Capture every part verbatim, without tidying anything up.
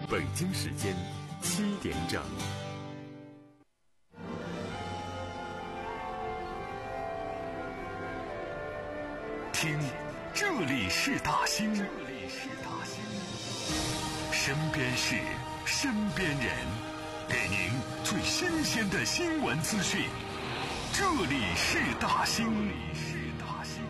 北京时间七点整。听，这里是大兴，这里是大兴，身边事，身边人，给您最新鲜的新闻资讯。这里是大兴，这里是大兴。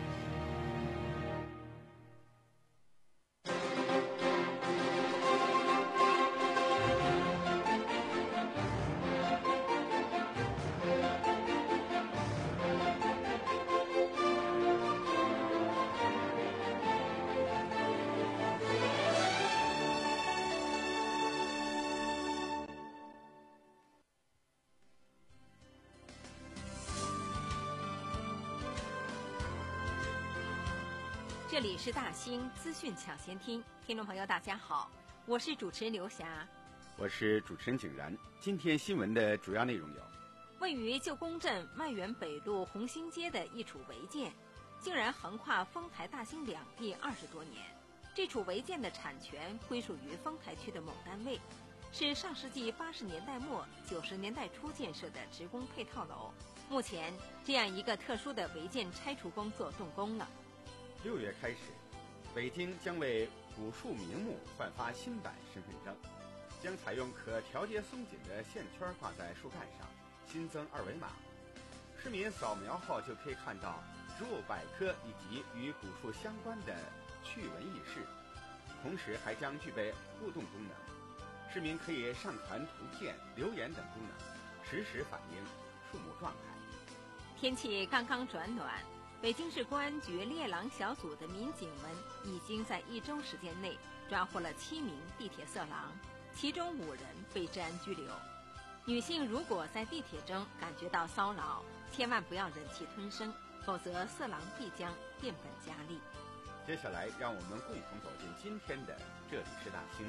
这里是大兴资讯抢先听，听众朋友大家好，我是主持人刘霞， 我是主持人景然。今天新闻的主要内容有： 位于旧宫镇万源北路红星街的一处违建，竟然横跨丰台大兴两地二十多年。这处违建的产权归属于丰台区的某单位，是上世纪八十年代末九十年代初建设的职工配套楼。目前，这样一个特殊的违建拆除工作动工了。 六月开始，北京将为古树名木换发新版身份证，将采用可调节松紧的线圈挂在树干上，新增二维码，市民扫描后就可以看到植物百科以及与古树相关的趣闻轶事，同时还将具备互动功能，市民可以上传图片、留言等功能，实时反映树木状态。 天气刚刚转暖，北京市公安局猎狼小组的民警们已经在一周时间内抓获了七名地铁色狼，其中五人被治安拘留。女性如果在地铁中感觉到骚扰，千万不要忍气吞声，否则色狼必将变本加厉。 接下来让我们共同走进今天的这里是大兴。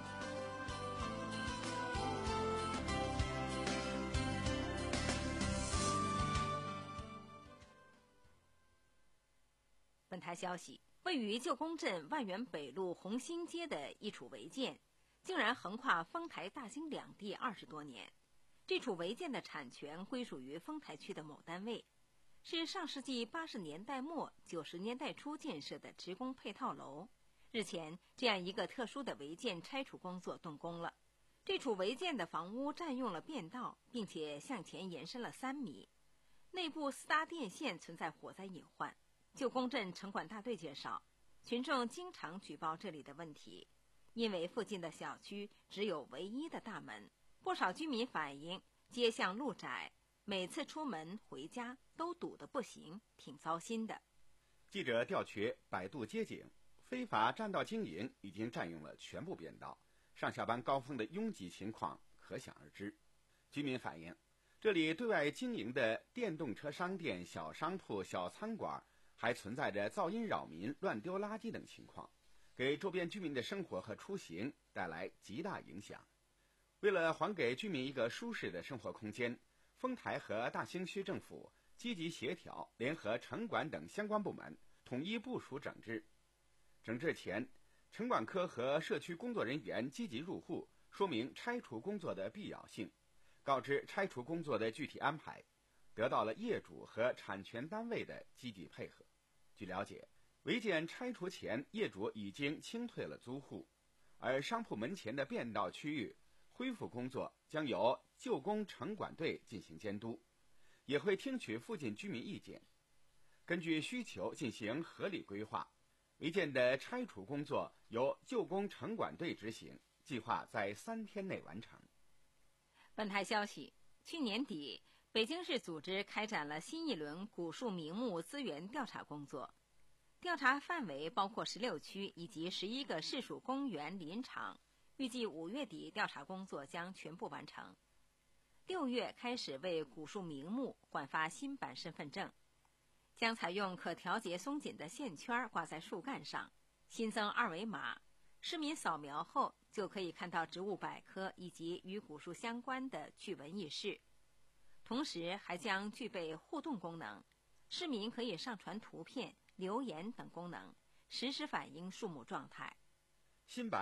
本台消息，位于旧宫镇万源北路红星街的一处违建，竟然横跨丰台大兴两地二十多年。这处违建的产权归属于丰台区的某单位，是上世纪八十年代末九十年代初建设的职工配套楼。日前，这样一个特殊的违建拆除工作动工了。这处违建的房屋占用了便道，并且向前延伸了三米，内部四搭电线存在火灾隐患。旧宫镇城管大队介绍，群众经常举报这里的问题，因为附近的小区只有唯一的大门，不少居民反映街巷路窄，每次出门回家都堵得不行，挺糟心的。 记者调取百度街景，非法占道经营已经占用了全部便道，上下班高峰的拥挤情况可想而知。居民反映，这里对外经营的电动车商店、小商铺、小餐馆还存在着噪音扰民、乱丢垃圾等情况，给周边居民的生活和出行带来极大影响。为了还给居民一个舒适的生活空间，丰台和大兴区政府积极协调，联合城管等相关部门统一部署整治。整治前，城管科和社区工作人员积极入户，说明拆除工作的必要性，告知拆除工作的具体安排，得到了业主和产权单位的积极配合。据了解，违建拆除前，业主已经清退了租户，而商铺门前的便道区域恢复工作将由旧宫城管队进行监督，也会听取附近居民意见，根据需求进行合理规划。违建的拆除工作由旧宫城管队执行，计划在三天内完成。 本台消息，去年底北京市组织开展了新一轮古树名木资源调查工作，调查范围包括十六区以及十一个市属公园林场，预计五月底调查工作将全部完成。六月开始为古树名木换发新版身份证，将采用可调节松紧的线圈挂在树干上，新增二维码，市民扫描后就可以看到植物百科以及与古树相关的趣闻轶事。同时还将具备互动功能，市民可以上传图片、留言等功能，实时反映树木状态。 新版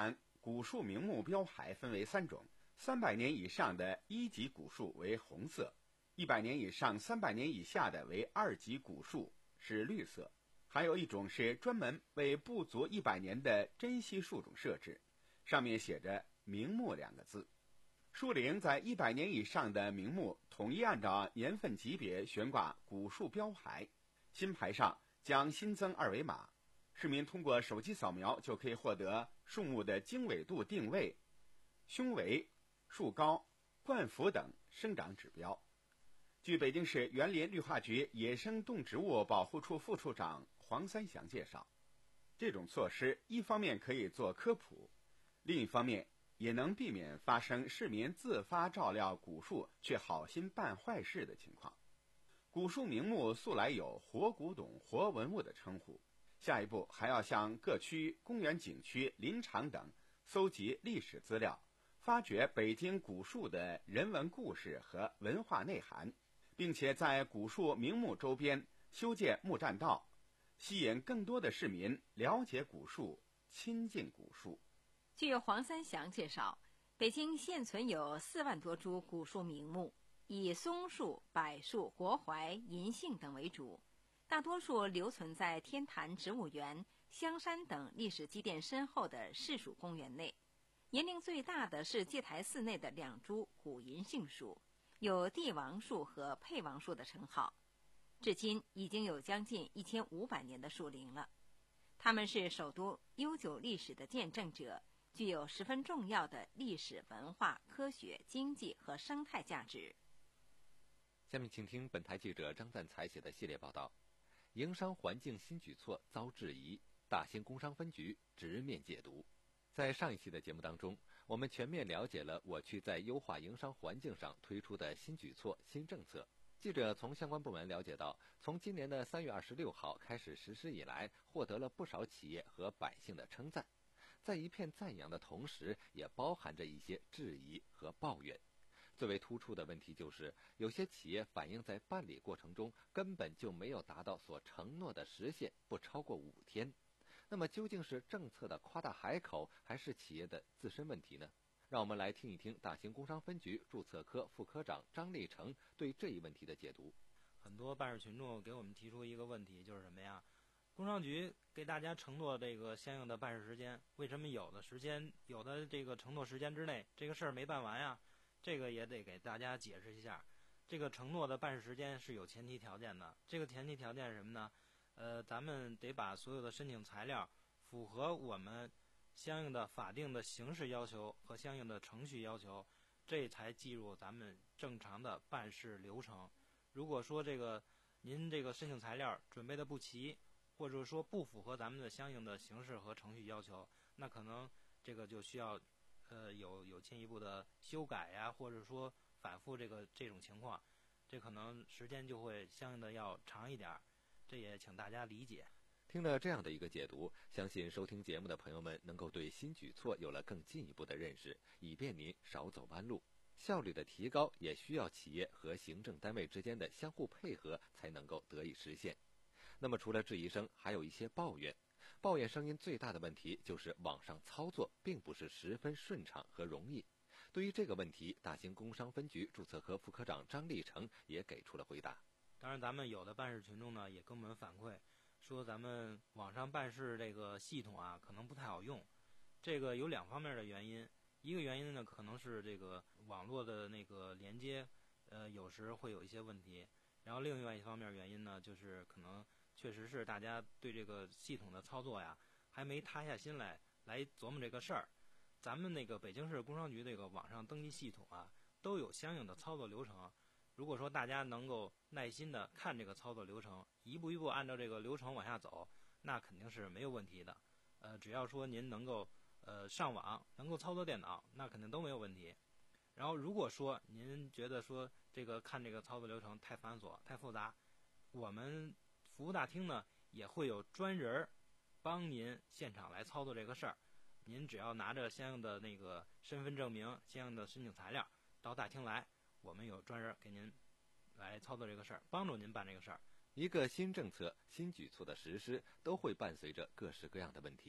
古树名木标牌分为三种，三百年以上的一级古树为红色，一百年以上、三百年以下的为二级古树，是绿色。还有一种是专门为不足一百年的珍稀树种设置，上面写着名木两个字。树龄在一百年以上的名木统一按照年份级别悬挂古树标牌，新牌上将新增二维码，市民通过手机扫描就可以获得树木的经纬度定位、胸围、树高、冠幅等生长指标。据北京市园林绿化局野生动植物保护处副处长黄三祥介绍，这种措施一方面可以做科普，另一方面也能避免发生市民自发照料古树却好心办坏事的情况。古树名木素来有活古董、活文物的称呼，下一步还要向各区、公园景区、林场等搜集历史资料，发掘北京古树的人文故事和文化内涵，并且在古树名木周边修建木栈道，吸引更多的市民了解古树、亲近古树。 据黄三祥介绍，北京现存有四万多株古树名木，以松树、柏树、国槐、银杏等为主，大多数留存在天坛植物园、香山等历史积淀深厚的市属公园内。年龄最大的是戒台寺内的两株古银杏树，有帝王树和沛王树的称号，至今已经有将近一千五百年的树龄了。它们是首都悠久历史的见证者，具有十分重要的历史文化、科学、经济和生态价值。 下面请听本台记者张赞才写的系列报道：营商环境新举措遭质疑，大兴工商分局直面解读。在上一期的节目当中，我们全面了解了我区在优化营商环境上推出的新举措、新政策。记者从相关部门了解到，从今年的三月二十六号开始实施以来，获得了不少企业和百姓的称赞。在一片赞扬的同时，也包含着一些质疑和抱怨。最为突出的问题就是，有些企业反映在办理过程中根本就没有达到所承诺的时限，不超过五天。那么究竟是政策的夸大海口，还是企业的自身问题呢？让我们来听一听大兴工商分局注册科副科长张立成对这一问题的解读。 很多办事群众给我们提出一个问题，就是什么呀？工商局给大家承诺这个相应的办事时间，为什么有的时间、有的这个承诺时间之内，这个事儿没办完呀？这个也得给大家解释一下。这个承诺的办事时间是有前提条件的，这个前提条件是什么呢？呃，咱们得把所有的申请材料符合我们相应的法定的形式要求和相应的程序要求，这才计入咱们正常的办事流程。如果说这个您这个申请材料准备的不齐，或者说不符合咱们的相应的形式和程序要求，那可能这个就需要呃有有进一步的修改呀，或者说反复这个这种情况，这可能时间就会相应的要长一点，这也请大家理解。 听了这样的一个解读，相信收听节目的朋友们能够对新举措有了更进一步的认识，以便您少走弯路。效率的提高也需要企业和行政单位之间的相互配合才能够得以实现。那么除了质疑声，还有一些抱怨。抱怨声音最大的问题就是网上操作并不是十分顺畅和容易。对于这个问题，大兴工商分局注册科副科长张立成也给出了回答。 当然咱们有的办事群众呢也跟我们反馈说，咱们网上办事这个系统啊可能不太好用。这个有两方面的原因，一个原因呢可能是这个网络的那个连接呃有时会有一些问题，然后另外一方面原因呢就是可能确实是大家对这个系统的操作呀还没塌下心来来琢磨这个事儿。咱们那个北京市工商局这个网上登记系统啊都有相应的操作流程，如果说大家能够耐心的看这个操作流程，一步一步按照这个流程往下走，那肯定是没有问题的。呃，只要说您能够呃上网，能够操作电脑，那肯定都没有问题。然后如果说您觉得说这个看这个操作流程太繁琐、太复杂，我们服务大厅呢也会有专人帮您现场来操作这个事儿。您只要拿着相应的那个身份证明、相应的申请材料到大厅来，我们有专人给您来操作这个事儿，帮助您办这个事儿。 一个新政策、新举措的实施都会伴随着各式各样的问题。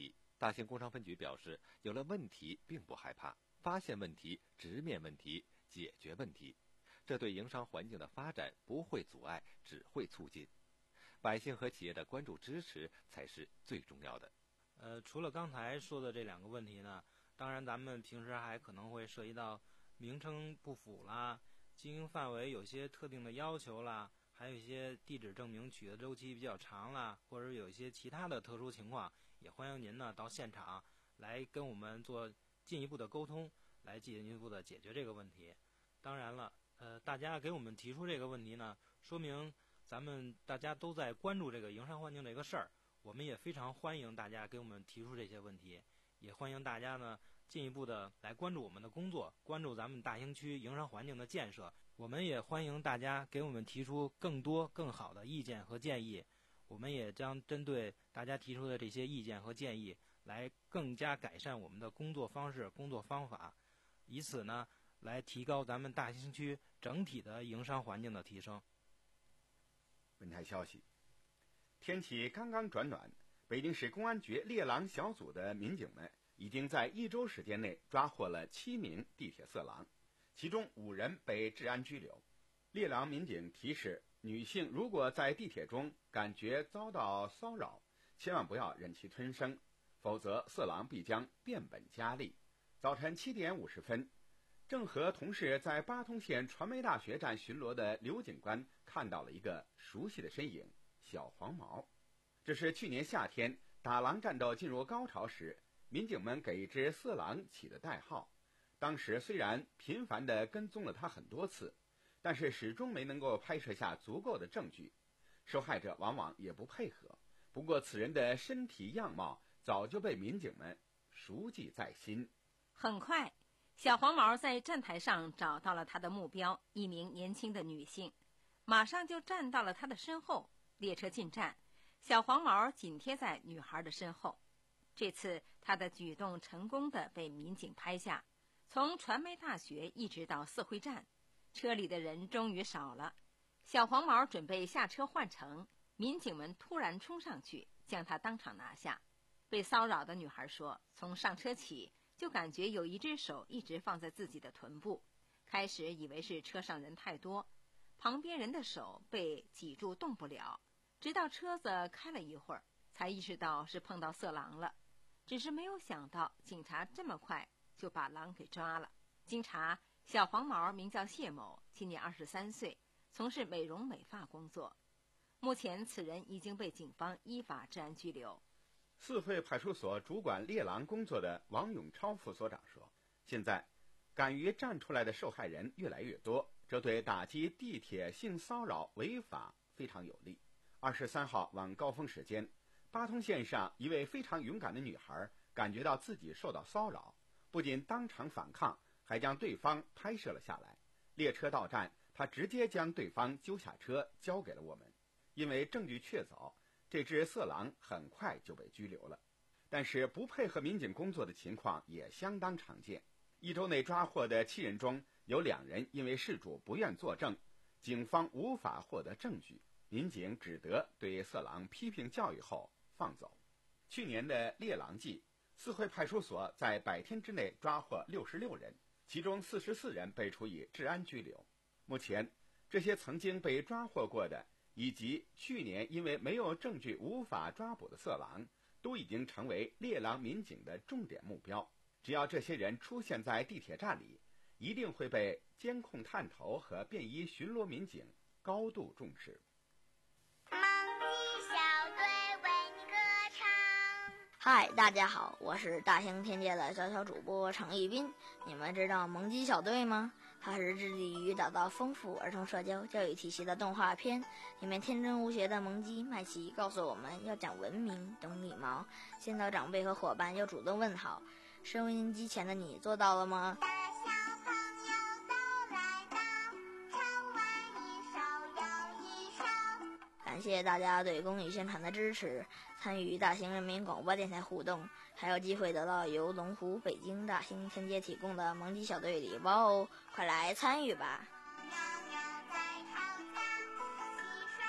大兴工商分局表示，有了问题并不害怕，发现问题，直面问题，解决问题，这对营商环境的发展不会阻碍，只会促进。百姓和企业的关注支持才是最重要的。 呃，除了刚才说的这两个问题呢，当然咱们平时还可能会涉及到名称不符啦，经营范围有些特定的要求啦，还有一些地址证明取得周期比较长啦，或者有一些其他的特殊情况，也欢迎您呢到现场来跟我们做进一步的沟通，来进一步的解决这个问题。当然了，呃，大家给我们提出这个问题呢，说明咱们大家都在关注这个营商环境这个事儿，我们也非常欢迎大家给我们提出这些问题，也欢迎大家呢进一步的来关注我们的工作，关注咱们大兴区营商环境的建设。我们也欢迎大家给我们提出更多更好的意见和建议，我们也将针对大家提出的这些意见和建议来更加改善我们的工作方式、工作方法，以此呢来提高咱们大兴区整体的营商环境的提升。 本台消息，天气刚刚转暖，北京市公安局猎狼小组的民警们已经在一周时间内抓获了七名地铁色狼，其中五人被治安拘留。猎狼民警提示女性，如果在地铁中感觉遭到骚扰，千万不要忍气吞声，否则色狼必将变本加厉。早晨七点五十分，正和同事在巴通县传媒大学站巡逻的刘警官看到了一个熟悉的身影——小黄毛。这是去年夏天打狼战斗进入高潮时，民警们给一只色狼起的代号。当时虽然频繁地跟踪了他很多次，但是始终没能够拍摄下足够的证据，受害者往往也不配合。不过此人的身体样貌早就被民警们熟记在心。 很快，小黄毛在站台上找到了他的目标，一名年轻的女性，马上就站到了她的身后。列车进站，小黄毛紧贴在女孩的身后。这次他的举动成功地被民警拍下。从传媒大学一直到四惠站，车里的人终于少了。小黄毛准备下车换乘，民警们突然冲上去，将他当场拿下。被骚扰的女孩说，从上车起就感觉有一只手一直放在自己的臀部，开始以为是车上人太多，旁边人的手被挤住动不了，直到车子开了一会儿，才意识到是碰到色狼了。只是没有想到警察这么快就把狼给抓了。经查，小黄毛名叫谢某，今年二十三岁，从事美容美发工作。目前此人已经被警方依法治安拘留。 四惠派出所主管猎狼工作的王永超副所长说，现在敢于站出来的受害人越来越多，这对打击地铁性骚扰违法非常有利。二十三号晚高峰时间，巴通线上一位非常勇敢的女孩感觉到自己受到骚扰，不仅当场反抗，还将对方拍摄了下来。列车到站，她直接将对方揪下车交给了我们。因为证据确凿，这只色狼很快就被拘留了。但是不配合民警工作的情况也相当常见。一周内抓获的七人中，有两人因为事主不愿作证，警方无法获得证据，民警只得对色狼批评教育后放走。去年的猎狼季，四惠派出所在百天之内抓获六十六人，其中四十四人被处以治安拘留。目前，这些曾经被抓获过的，以及去年因为没有证据无法抓捕的色狼，都已经成为猎狼民警的重点目标。只要这些人出现在地铁站里，一定会被监控探头和便衣巡逻民警高度重视。 萌鸡小队为你歌唱。 嗨，大家好，我是大兴天界的小小主播程一斌。你们知道萌鸡小队吗？它是致力于打造丰富儿童社交教育体系的动画片，里面天真无邪的萌鸡麦琪告诉我们要讲文明、懂礼貌，见到长辈和伙伴要主动问好。收音机前的你做到了吗？ 大小朋友都来到，场外一手摇一手。 感谢大家对公益宣传的支持，参与大兴人民广播电台互动，还有机会得到由龙湖、北京、大兴天街提供的萌鸡小队礼包哦！快来参与吧！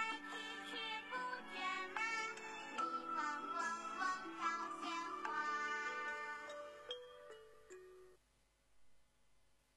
水曲曲不觉慢，蜜蜂嗡嗡唱鲜花。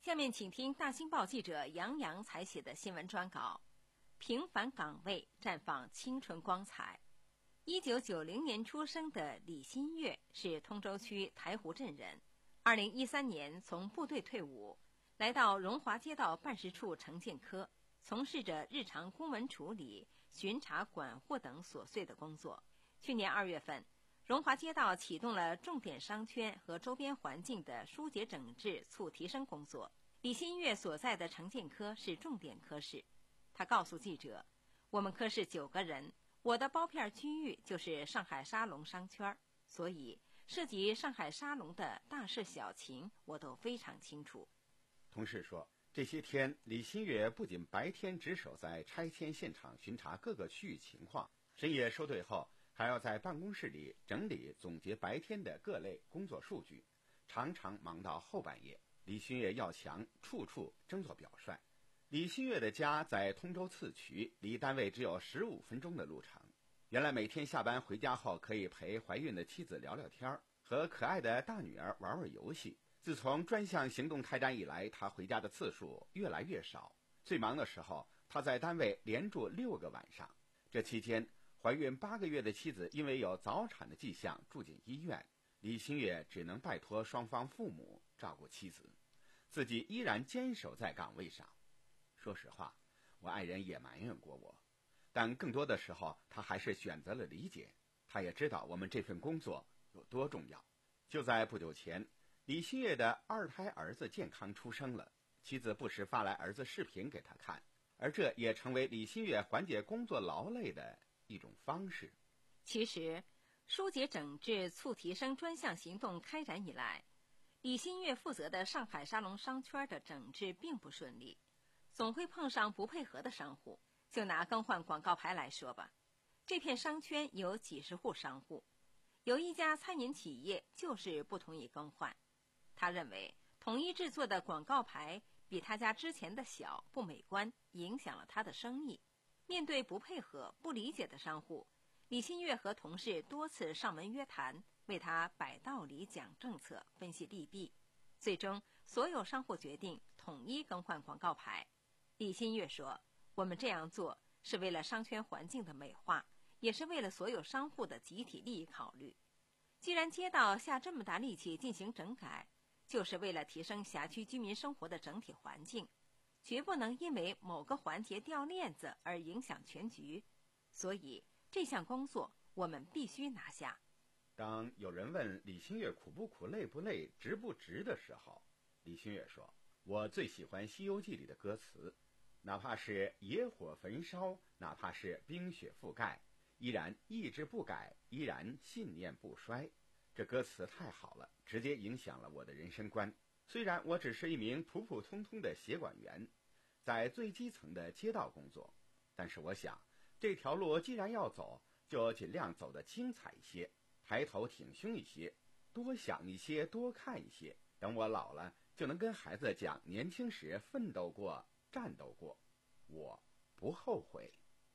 下面请听大新报记者杨洋采写的新闻专稿：平凡岗位绽放青春光彩。一九九零年出生的李新月是通州区台湖镇人。二零一三年从部队退伍，来到荣华街道办事处城建科，从事着日常公文处理、巡查管货等琐碎的工作。去年二月份，荣华街道启动了重点商圈和周边环境的疏解整治促提升工作。李新月所在的城建科是重点科室。他告诉记者，我们科室九个人，我的包片区域就是上海沙龙商圈，所以涉及上海沙龙的大事小情我都非常清楚。 同事说，这些天李新月不仅白天值守在拆迁现场巡查各个区域情况，深夜收队后还要在办公室里整理总结白天的各类工作数据，常常忙到后半夜。李新月要强，处处争做表率。李新月的家在通州次渠，离单位只有十五分钟的路程。原来每天下班回家后可以陪怀孕的妻子聊聊天，和可爱的大女儿玩玩游戏。自从专项行动开展以来，他回家的次数越来越少。最忙的时候，他在单位连住六个晚上。这期间，怀孕八个月的妻子因为有早产的迹象住进医院，李新月只能拜托双方父母照顾妻子，自己依然坚守在岗位上。说实话，我爱人也埋怨过我，但更多的时候他还是选择了理解。他也知道我们这份工作有多重要。就在不久前，李新月的二胎儿子健康出生了，妻子不时发来儿子视频给他看，而这也成为李新月缓解工作劳累的一种方式。 其实，疏解整治促提升专项行动开展以来，李新月负责的上海沙龙商圈的整治并不顺利，总会碰上不配合的商户。就拿更换广告牌来说吧，这片商圈有几十户商户，有一家餐饮企业就是不同意更换。他认为统一制作的广告牌比他家之前的小，不美观，影响了他的生意。面对不配合、不理解的商户，李新月和同事多次上门约谈，为他摆道理、讲政策、分析利弊。最终，所有商户决定统一更换广告牌。李新月说，我们这样做是为了商圈环境的美化，也是为了所有商户的集体利益考虑。既然街道下这么大力气进行整改，就是为了提升辖区居民生活的整体环境，绝不能因为某个环节掉链子而影响全局。所以这项工作我们必须拿下。 当有人问李新月苦不苦、累不累、值不值的时候，李新月说，我最喜欢《西游记》里的歌词，哪怕是野火焚烧，哪怕是冰雪覆盖，依然意志不改，依然信念不衰。这歌词太好了，直接影响了我的人生观。虽然我只是一名普普通通的协管员，在最基层的街道工作，但是我想，这条路既然要走，就尽量走得精彩一些，抬头挺胸一些，多想一些，多看一些。等我老了，就能跟孩子讲年轻时奋斗过、战斗过，我不后悔。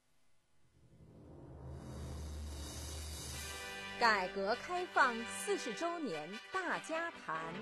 改革开放四十周年大家谈。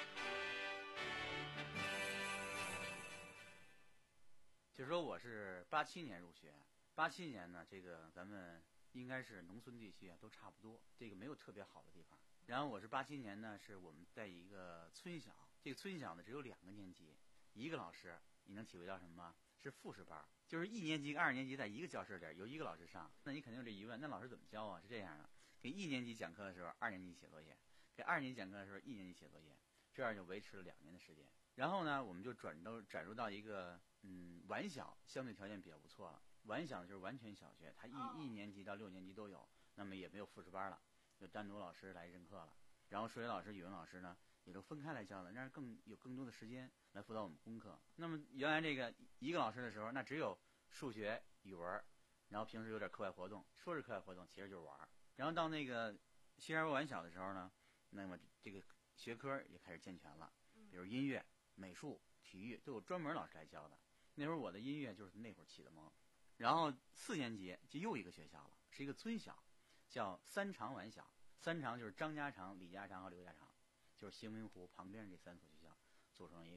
就说我是八七年入学，八七年呢，这个咱们应该是农村地区啊都差不多，这个没有特别好的地方。然后我是八七年呢，是我们在一个村小，这个村小呢只有两个年级，一个老师，你能体会到什么吗？是复式班，就是一年级跟二年级在一个教室里有一个老师上。那你肯定有这疑问，那老师怎么教啊？是这样的，给一年级讲课的时候，二年级写作业；给二年级讲课的时候，一年级写作业，这样就维持了两年的时间。然后呢，我们就转到转入到一个嗯晚小，相对条件比较不错了。晚小就是完全小学，他一一年级到六年级都有，那么也没有复式班了，就单独老师来任课了。然后数学老师、语文老师呢，也都分开来教了，让更有更多的时间来辅导我们功课。那么原来这个一个老师的时候，那只有数学、语文，然后平时有点课外活动，说是课外活动，其实就是玩。然后到那个新二晚小的时候呢，那么这个学科也开始健全了，比如音乐、美术、体育都有专门老师来教的。那会儿我的音乐就是那会儿起的蒙。然后四年级就又一个学校了，是一个村小，叫三长晚小。三长就是张家长、李家长和刘家长，就是兴明湖旁边这三所学校组成一个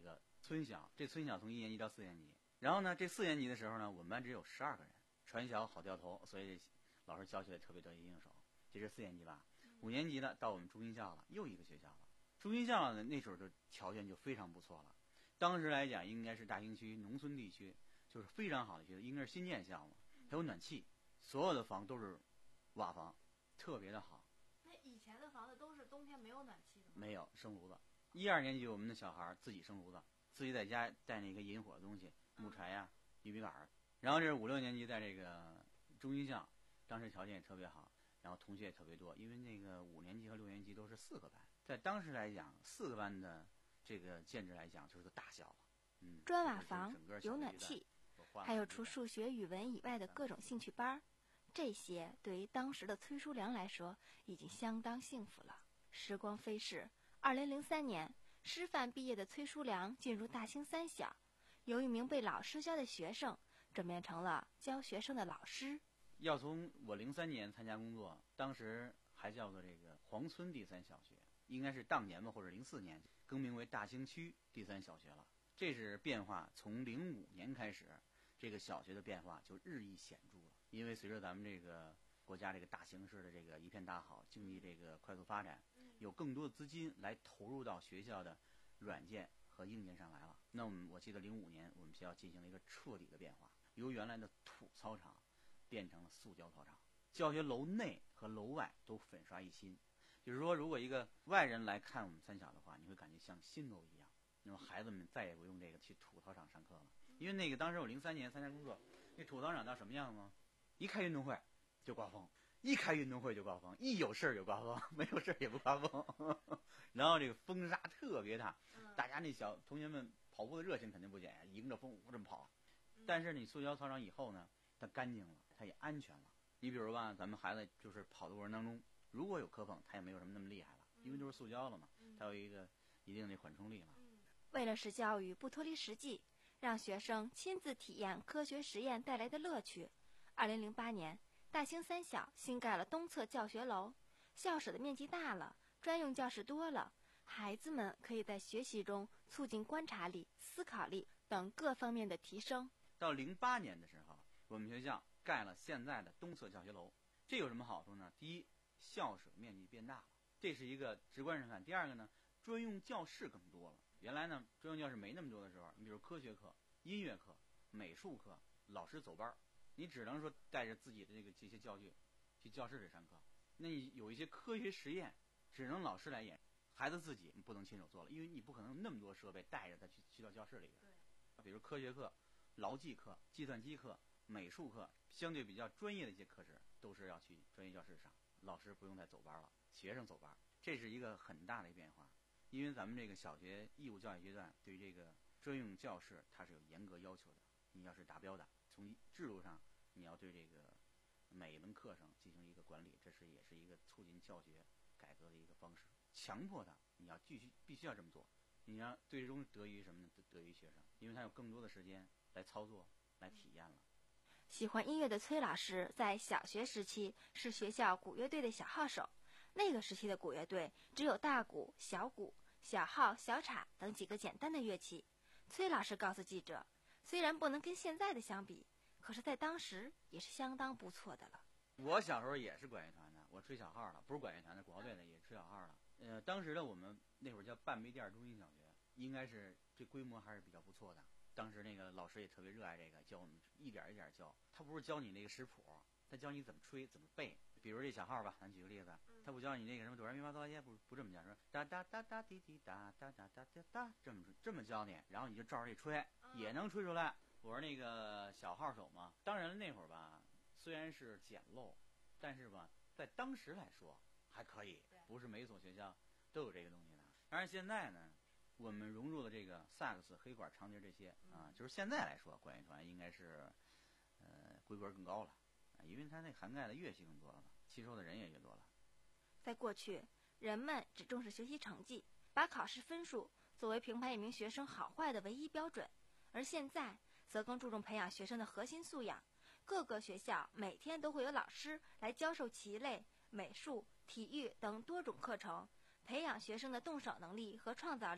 村小，这村小从一年级到四年级。然后呢，这四年级的时候呢，我们班只有十二个人，传小好掉头，所以老师教学也特别得心应手。这是四年级吧？五年级呢，到我们中心校了，又一个学校了。中心校呢，那时候就条件就非常不错了。当时来讲，应该是大兴区农村地区，就是非常好的学校，应该是新建校嘛，还有暖气，所有的房都是瓦房，特别的好。 那以前的房子都是冬天没有暖气的吗？ 没有生炉子。一二年级我们的小孩自己生炉子，自己在家带那个引火的东西，木柴呀、玉米杆儿。然后这是五六年级在这个中心校，当时条件也特别好，然后同学也特别多，因为那个五年级和六年级都是四个班，在当时来讲，四个班的这个建制来讲就是个大校了。嗯， 砖瓦房有暖气，还有除数学、语文以外的各种兴趣班儿，这些对于当时的崔叔良来说已经相当幸福了。时光飞逝，二零零三年，师范毕业的崔叔良进入大兴三小，由一名被老师教的学生转变成了教学生的老师。 要从我零三年参加工作，当时还叫做这个黄村第三小学，应该是当年吧，或者零四年更名为大兴区第三小学了。这是变化，从零五年开始，这个小学的变化就日益显著了。因为随着咱们这个国家这个大形势的这个一片大好，经济这个快速发展，有更多的资金来投入到学校的软件和硬件上来了。那我们我记得零五年我们学校进行了一个彻底的变化，由原来的土操场变成了塑胶操场，教学楼内和楼外都粉刷一新。就是说，如果一个外人来看我们三小的话，你会感觉像新楼一样。那么孩子们再也不用这个去土操场上课了，因为那个当时我零三年参加工作，那土操场到什么样吗？一开运动会就刮风，一开运动会就刮风，一有事儿就刮风，没有事儿也不刮风。然后这个风沙特别大，大家那小同学们跑步的热情肯定不减呀，迎着风呜这么跑。但是你塑胶操场以后呢，它干净了，它也安全了。你比如吧，咱们孩子就是跑的过程当中，如果有磕碰，它也没有什么那么厉害了，因为都是塑胶了嘛，它有一个一定的缓冲力嘛。 为了使教育不脱离实际，让学生亲自体验科学实验带来的乐趣，二零零八年，大兴三小新盖了东侧教学楼，校舍的面积大了，专用教室多了，孩子们可以在学习中促进观察力、思考力等各方面的提升。 到零八年的时候，我们学校盖了现在的东侧教学楼，这有什么好处呢？第一，校舍面积变大了，这是一个直观上看。第二个呢，专用教室更多了。原来呢，专用教室没那么多的时候，你比如科学课、音乐课、美术课，老师走班，你只能说带着自己的这个这些教具去教室里上课。那你有一些科学实验，只能老师来演，孩子自己不能亲手做了，因为你不可能那么多设备带着他去去到教室里边。比如科学课、劳技课、计算机课、美术课，相对比较专业的一些课程，都是要去专业教室上，老师不用再走班了，学生走班，这是一个很大的变化。因为咱们这个小学义务教育阶段对于这个专用教室它是有严格要求的，你要是达标的，从制度上你要对这个每一门课程进行一个管理，这是也是一个促进教学改革的一个方式。强迫他，你要继续必须要这么做，你要最终得益于什么呢？得益于学生，因为他有更多的时间来操作、来体验了。 喜欢音乐的崔老师在小学时期是学校鼓乐队的小号手。那个时期的鼓乐队只有大鼓、小鼓、小号、小镲等几个简单的乐器。崔老师告诉记者，虽然不能跟现在的相比，可是在当时也是相当不错的了。 我小时候也是管乐团的，我吹小号了，不是管乐团的，鼓号队的也吹小号了。呃，当时的我们那会儿叫半梅店中心小学，应该是这规模还是比较不错的。当时那个老师也特别热爱这个，教我们一点一点教。他不是教你那个识谱，他教你怎么吹，怎么背。比如这小号吧，咱举个例子，他不教你那个什么哆来咪发嗦拉西，不不这么讲，说哒哒哒哒滴滴哒哒哒哒哒哒，这么这么教你，然后你就照着这吹，也能吹出来。我是那个小号手嘛，当然那会儿吧，虽然是简陋，但是吧，在当时来说还可以，不是每所学校都有这个东西的。当然现在呢，我们融入了这个萨克斯、黑管、长笛这些啊，就是现在来说，管乐团应该是呃规格更高了。因为它那涵盖的乐器更多了嘛，吸收的人也越多了。 在过去，人们只重视学习成绩，把考试分数作为评判一名学生好坏的唯一标准，而现在则更注重培养学生的核心素养。各个学校每天都会有老师来教授棋类、美术、体育等多种课程，培养学生的动手能力和创造力，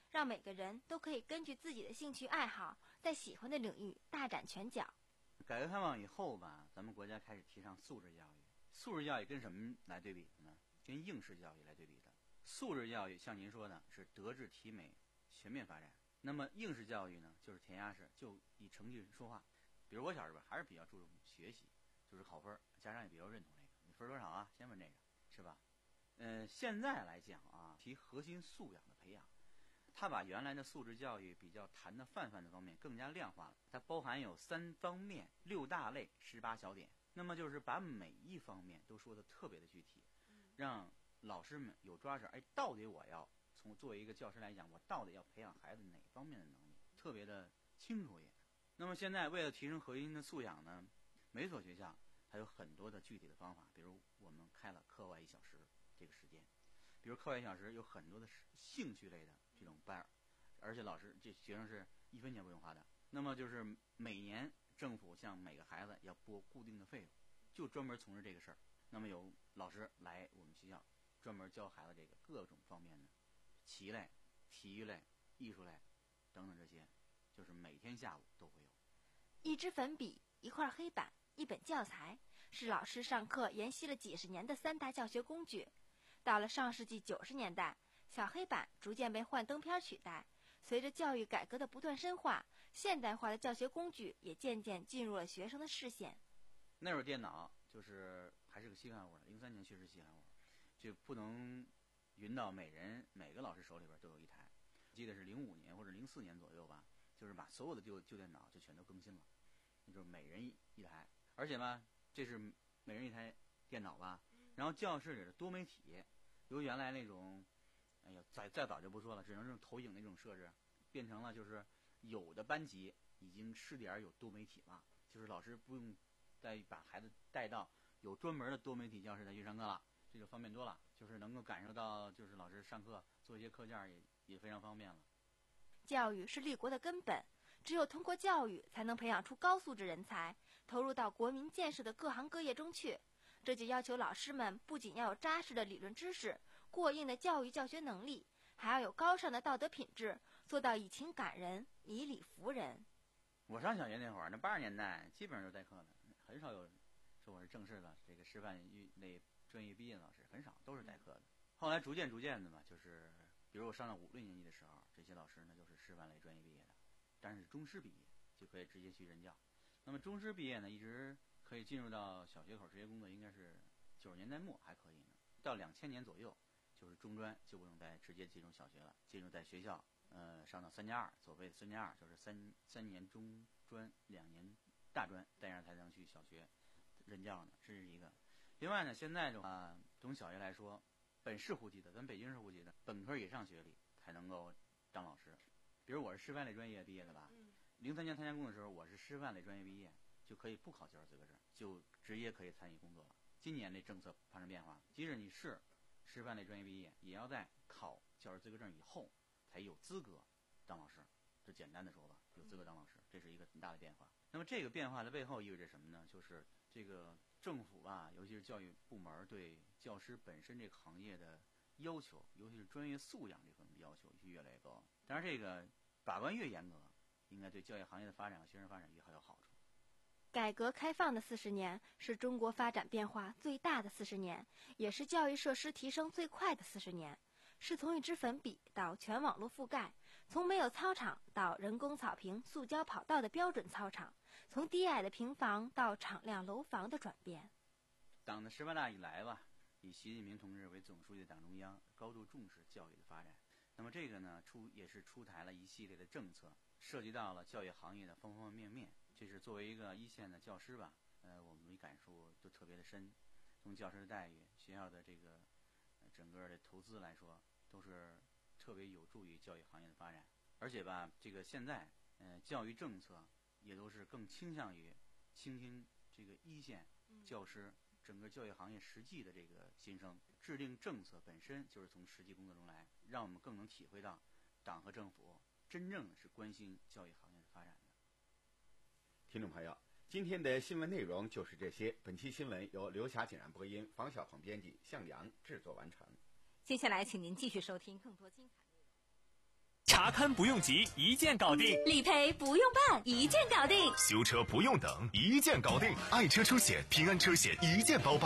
让每个人都可以根据自己的兴趣爱好，在喜欢的领域大展拳脚。 改革开放以后吧，咱们国家开始提倡素质教育。素质教育跟什么来对比的呢？跟应试教育来对比的。素质教育像您说的是德智体美全面发展，那么应试教育呢，就是填鸭式，就以成绩说话。比如我小时候还是比较注重学习，就是考分，家长也比较认同这个，你分多少啊？先问这个，是吧？嗯、呃，现在来讲啊，提核心素养的培养，它把原来的素质教育比较谈的泛泛的方面更加量化了，它包含有三方面、六大类、十八小点。那么就是把每一方面都说的特别的具体，让老师们有抓手。哎，到底我要从作为一个教师来讲，我到底要培养孩子哪方面的能力，特别的清楚一点。那么现在为了提升核心的素养呢，每所学校它有很多的具体的方法，比如我们开了课外一小时这个时间，比如课外一小时有很多的兴趣类的这种班，而且老师这学生是一分钱不用花的。那么就是每年政府向每个孩子要拨固定的费用，就专门从事这个事儿。那么有老师来我们学校专门教孩子这个各种方面的棋类、体育类、艺术类等等，这些就是每天下午都会有。 一支粉笔、一块黑板、一本教材，是老师上课沿袭了几十年的三大教学工具。到了上世纪九十年代，小黑板逐渐被幻灯片取代。随着教育改革的不断深化，现代化的教学工具也渐渐进入了学生的视线。 那会儿电脑就是还是个稀罕物，零三年确实稀罕物，就不能匀到每人每个老师手里边都有一台。记得是零五年或者零四年左右吧，就是把所有的旧旧电脑就全都更新了，就是每人一一台。而且吧，这是每人一台电脑吧，然后教室里的多媒体由原来那种哎呀，再再早就不说了，只能是投影那种设置，变成了就是有的班级已经试点有多媒体了，就是老师不用再把孩子带到有专门的多媒体教室再去上课了，这就方便多了，就是能够感受到就是老师上课做一些课件也也非常方便了。 教育是立国的根本，只有通过教育才能培养出高素质人才，投入到国民建设的各行各业中去。这就要求老师们不仅要有扎实的理论知识、过硬的教育教学能力，还要有高尚的道德品质，做到以情感人、以理服人。 我上小学那会儿，那八十年代基本上都代课的，很少有说我是正式的这个师范那专业毕业的老师，很少，都是代课的。后来逐渐逐渐的嘛，就是比如我上了五六年级的时候，这些老师呢就是师范类专业毕业的，但是中师毕业就可以直接去任教。那么中师毕业呢，一直可以进入到小学口直接工作，应该是九十年代末还可以呢。到两千年左右，就是中专就不能再直接进入小学了，进入在学校，呃，上到三加二，所谓的三加二就是三三年中专，两年大专，这样才能去小学任教呢，这是一个。另外呢，现在的话，从小学来说，本市户籍的，咱北京市户籍的本科以上学历才能够当老师。比如我是师范类专业毕业的吧，零三年参加工的时候，我是师范类专业毕业，就可以不考教师资格证，就直接可以参与工作了。今年这政策发生变化，即使你是师范类专业毕业，也要在考教师资格证以后才有资格当老师。这简单的说吧，有资格当老师，这是一个很大的变化。那么这个变化的背后意味着什么呢？就是这个政府吧，尤其是教育部门对教师本身这个行业的要求，尤其是专业素养这方面的要求越来越高。当然，这个把关越严格，应该对教育行业的发展和学生发展越好有好处。 改革开放的四十年是中国发展变化最大的四十年，也是教育设施提升最快的四十年。是从一支粉笔到全网络覆盖，从没有操场到人工草坪、塑胶跑道的标准操场，从低矮的平房到敞亮楼房的转变。 党的十八大以来吧，以习近平同志为总书记的党中央高度重视教育的发展。那么这个呢，出也是出台了一系列的政策，涉及到了教育行业的方方面面。这是作为一个一线的教师吧，呃，我们感受都特别的深。从教师的待遇、学校的这个、呃、整个的投资来说，都是特别有助于教育行业的发展。而且吧，这个现在呃教育政策也都是更倾向于倾听这个一线教师、整个教育行业实际的这个心声，制定政策本身就是从实际工作中来，让我们更能体会到党和政府真正是关心教育行业的发展的。 听众朋友，今天的新闻内容就是这些。本期新闻由刘霞、景然播音，房小鹏编辑，向阳制作完成。 接下来，请您继续收听更多精彩内容。 查勘不用急，一键搞定； 理赔不用办，一键搞定； 修车不用等，一键搞定。爱车出险，平安车险一键包办。